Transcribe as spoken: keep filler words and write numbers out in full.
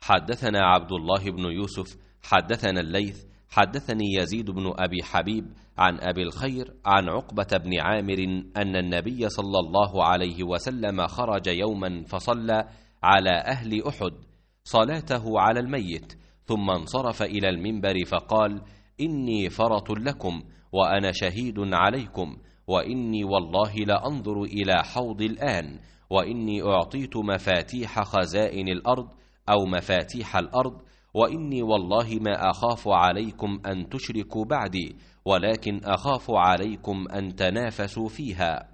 حدثنا عبد الله بن يوسف حدثنا الليث حدثني يزيد بن أبي حبيب عن أبي الخير عن عقبة بن عامر أن النبي صلى الله عليه وسلم خرج يوما فصلى على أهل أحد صلاته على الميت، ثم انصرف إلى المنبر فقال: إني فرط لكم وأنا شهيد عليكم، وإني والله لأنظر إلى حوض الآن، وإني أعطيت مفاتيح خزائن الأرض أو مفاتيح الأرض، وإني والله ما أخاف عليكم أن تشركوا بعدي، ولكن أخاف عليكم أن تنافسوا فيها.